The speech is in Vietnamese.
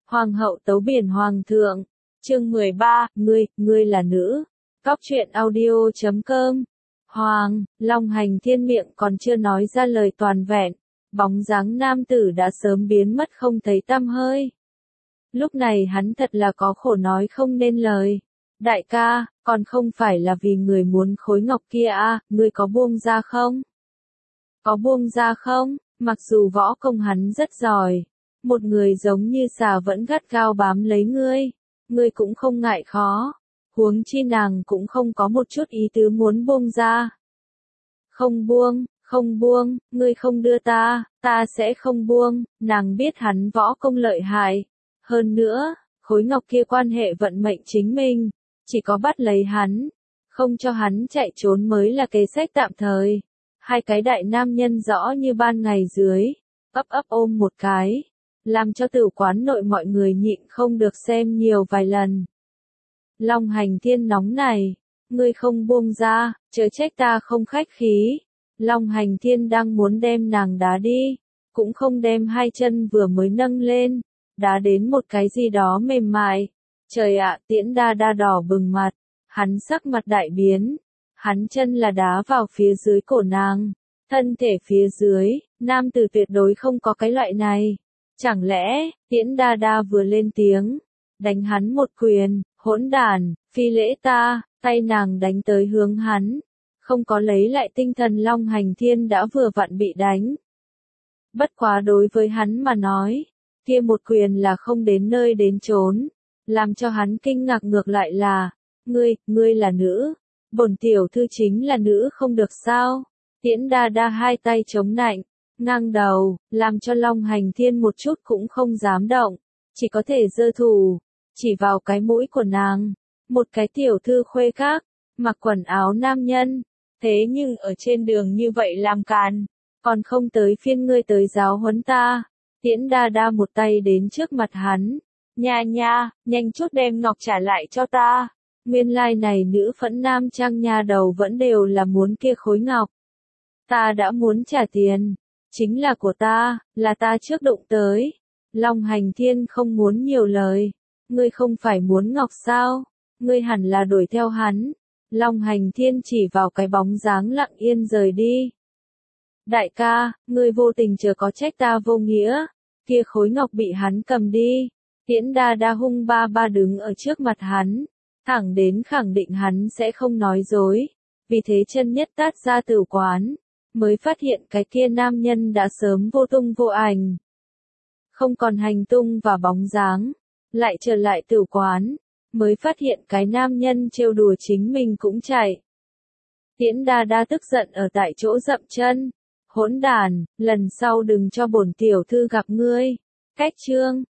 Hoàng hậu tấu biển hoàng thượng. Chương 13, ngươi là nữ. Cóc truyện audio.com. Hoàng, Long Hành Thiên miệng còn chưa nói ra lời toàn vẹn, bóng dáng nam tử đã sớm biến mất không thấy tăm hơi. Lúc này hắn thật là có khổ nói không nên lời. Đại ca, còn không phải là vì người muốn khối ngọc kia à, ngươi có buông ra không? Có buông ra không? Mặc dù võ công hắn rất giỏi, một người giống như xà vẫn gắt gao bám lấy ngươi cũng không ngại khó, huống chi nàng cũng không có một chút ý tứ muốn buông ra. Không buông, ngươi không đưa ta sẽ không buông, nàng biết hắn võ công lợi hại. Hơn nữa, khối ngọc kia quan hệ vận mệnh chính mình, chỉ có bắt lấy hắn, không cho hắn chạy trốn mới là kế sách tạm thời. Hai cái đại nam nhân rõ như ban ngày dưới, ấp ôm một cái, làm cho tử quán nội mọi người nhịn không được xem nhiều vài lần. Long Hành Thiên nóng này, ngươi không buông ra, chớ trách ta không khách khí. Long Hành Thiên đang muốn đem nàng đá đi, cũng không đem hai chân vừa mới nâng lên, đá đến một cái gì đó mềm mại. Trời ạ, Tiễn Đa Đa đỏ bừng mặt, hắn sắc mặt đại biến, hắn chân là đá vào phía dưới cổ nàng, thân thể phía dưới, nam tử tuyệt đối không có cái loại này. Chẳng lẽ, Tiễn Đa Đa vừa lên tiếng, đánh hắn một quyền, hỗn đản, phi lễ ta, tay nàng đánh tới hướng hắn, không có lấy lại tinh thần. Long Hành Thiên đã vừa vặn bị đánh. Bất quá đối với hắn mà nói, kia một quyền là không đến nơi đến chốn, làm cho hắn kinh ngạc ngược lại là, ngươi là nữ, bổn tiểu thư chính là nữ không được sao? Tiễn Đa Đa hai tay chống nạnh, ngang đầu, làm cho Long Hành Thiên một chút cũng không dám động, chỉ có thể giơ thủ, chỉ vào cái mũi của nàng, một cái tiểu thư khuê các, mặc quần áo nam nhân, thế nhưng ở trên đường như vậy làm càn, còn không tới phiên ngươi tới giáo huấn ta. Tiễn Đa Đa một tay đến trước mặt hắn, nha, nhanh chút đem ngọc trả lại cho ta. Nguyên lai này nữ phẫn nam trang nha đầu vẫn đều là muốn kia khối ngọc. Ta đã muốn trả tiền, chính là của ta, là ta trước đụng tới. Long Hành Thiên không muốn nhiều lời, ngươi không phải muốn ngọc sao, ngươi hẳn là đuổi theo hắn. Long Hành Thiên chỉ vào cái bóng dáng lặng yên rời đi. Đại ca, ngươi vô tình chớ có trách ta vô nghĩa, kia khối ngọc bị hắn cầm đi. Tiễn Đa Đa hung ba đứng ở trước mặt hắn, thẳng đến khẳng định hắn sẽ không nói dối, vì thế chân nhất tát ra tử quán, mới phát hiện cái kia nam nhân đã sớm vô tung vô ảnh, không còn hành tung và bóng dáng. Lại trở lại tử quán, mới phát hiện cái nam nhân trêu đùa chính mình cũng chạy. Tiễn Đa Đa tức giận ở tại chỗ dậm chân, hỗn đản, lần sau đừng cho bổn tiểu thư gặp ngươi. Cách chương